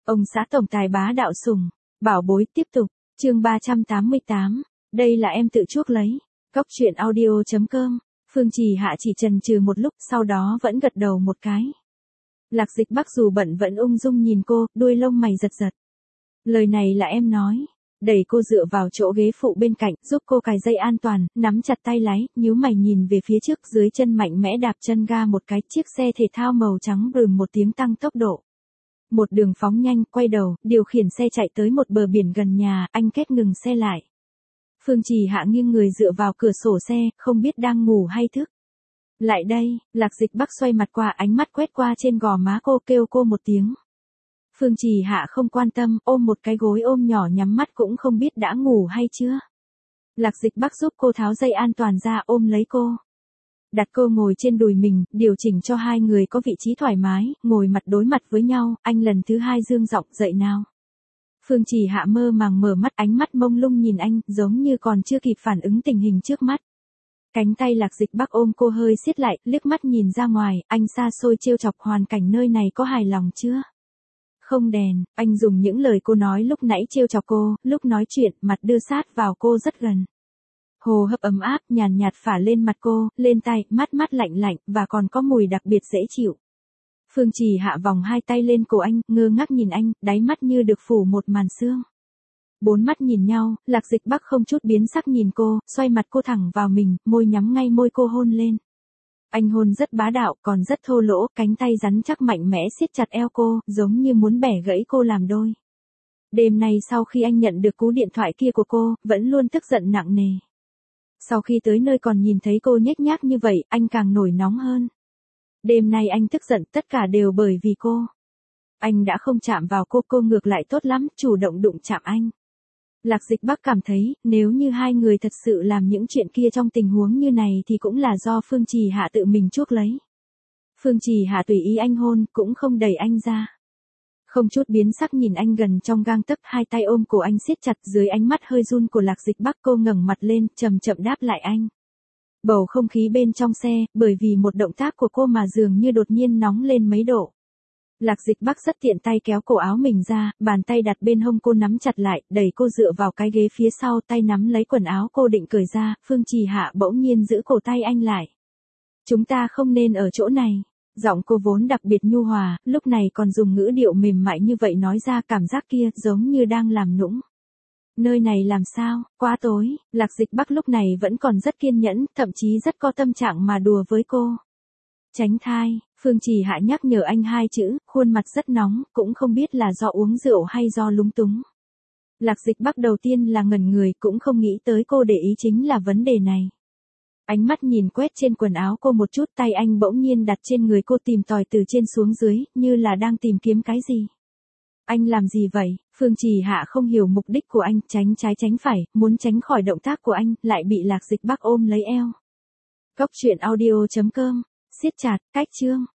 Ông xã tổng tài bá đạo sủng, bảo bối tiếp tục, chương 388, đây là em tự chuốc lấy. Cóc truyện audio.com, Phương Trì Hạ chỉ chần chừ một lúc sau đó vẫn gật đầu một cái. Lạc Dịch Bắc dù bận vẫn ung dung nhìn cô, đuôi lông mày giật giật. Lời này là em nói. Đẩy cô dựa vào chỗ ghế phụ bên cạnh, giúp cô cài dây an toàn, nắm chặt tay lái, nhíu mày nhìn về phía trước, dưới chân mạnh mẽ đạp chân ga một cái, chiếc xe thể thao màu trắng bừng một tiếng tăng tốc độ. Một đường phóng nhanh, quay đầu, điều khiển xe chạy tới một bờ biển gần nhà, anh kết ngừng xe lại. Phương Trì Hạ nghiêng người dựa vào cửa sổ xe, không biết đang ngủ hay thức. Lại đây, Lạc Dịch Bắc xoay mặt qua, ánh mắt quét qua trên gò má cô, kêu cô một tiếng. Phương Trì Hạ không quan tâm, ôm một cái gối ôm nhỏ, nhắm mắt cũng không biết đã ngủ hay chưa. Lạc Dịch Bắc giúp cô tháo dây an toàn ra, ôm lấy cô. Đặt cô ngồi trên đùi mình, điều chỉnh cho hai người có vị trí thoải mái, ngồi mặt đối mặt với nhau, anh lần thứ hai dương giọng, dậy nào. Phương Trì Hạ mơ màng mở mắt, ánh mắt mông lung nhìn anh, giống như còn chưa kịp phản ứng tình hình trước mắt. Cánh tay Lạc Dịch Bắc ôm cô hơi siết lại, liếc mắt nhìn ra ngoài, anh xa xôi trêu chọc, hoàn cảnh nơi này có hài lòng chưa? Không đèn, anh dùng những lời cô nói lúc nãy trêu chọc cô, lúc nói chuyện, mặt đưa sát vào cô rất gần. Hồ hấp ấm áp, nhàn nhạt phả lên mặt cô, lên tay, mát mát lạnh lạnh, và còn có mùi đặc biệt dễ chịu. Phương Trì Hạ vòng hai tay lên cổ anh, ngơ ngác nhìn anh, đáy mắt như được phủ một màn sương. Bốn mắt nhìn nhau, Lạc Dịch Bắc không chút biến sắc nhìn cô, xoay mặt cô thẳng vào mình, môi nhắm ngay môi cô hôn lên. Anh hôn rất bá đạo, còn rất thô lỗ, cánh tay rắn chắc mạnh mẽ siết chặt eo cô, giống như muốn bẻ gãy cô làm đôi. Đêm nay sau khi anh nhận được cú điện thoại kia của cô, vẫn luôn tức giận nặng nề. Sau khi tới nơi còn nhìn thấy cô nhếch nhác như vậy, anh càng nổi nóng hơn. Đêm nay anh tức giận, tất cả đều bởi vì cô. Anh đã không chạm vào cô ngược lại tốt lắm, chủ động đụng chạm anh. Lạc Dịch Bắc cảm thấy, nếu như hai người thật sự làm những chuyện kia trong tình huống như này thì cũng là do Phương Trì Hạ tự mình chuốc lấy. Phương Trì Hạ tùy ý anh hôn, cũng không đẩy anh ra. Không chút biến sắc nhìn anh gần trong gang tấc, hai tay ôm cổ anh siết chặt, dưới ánh mắt hơi run của Lạc Dịch Bắc cô ngẩng mặt lên, chậm chậm đáp lại anh. Bầu không khí bên trong xe, bởi vì một động tác của cô mà dường như đột nhiên nóng lên mấy độ. Lạc Dịch Bắc rất tiện tay kéo cổ áo mình ra, bàn tay đặt bên hông cô nắm chặt lại, đẩy cô dựa vào cái ghế phía sau, tay nắm lấy quần áo cô định cởi ra, Phương Trì Hạ bỗng nhiên giữ cổ tay anh lại. Chúng ta không nên ở chỗ này. Giọng cô vốn đặc biệt nhu hòa, lúc này còn dùng ngữ điệu mềm mại như vậy nói ra, cảm giác kia giống như đang làm nũng. Nơi này làm sao, quá tối, Lạc Dịch Bắc lúc này vẫn còn rất kiên nhẫn, thậm chí rất có tâm trạng mà đùa với cô. Tránh thai, Phương Trì Hạ nhắc nhở anh hai chữ, khuôn mặt rất nóng, cũng không biết là do uống rượu hay do lúng túng. Lạc Dịch Bắc đầu tiên là ngẩn người, cũng không nghĩ tới cô để ý chính là vấn đề này. Ánh mắt nhìn quét trên quần áo cô một chút, tay anh bỗng nhiên đặt trên người cô tìm tòi từ trên xuống dưới, như là đang tìm kiếm cái gì. Anh làm gì vậy? Phương Trì Hạ không hiểu mục đích của anh, tránh trái tránh phải, muốn tránh khỏi động tác của anh, lại bị Lạc Dịch Bắc ôm lấy eo. Cóc truyện audio.com, siết chặt, cách chương.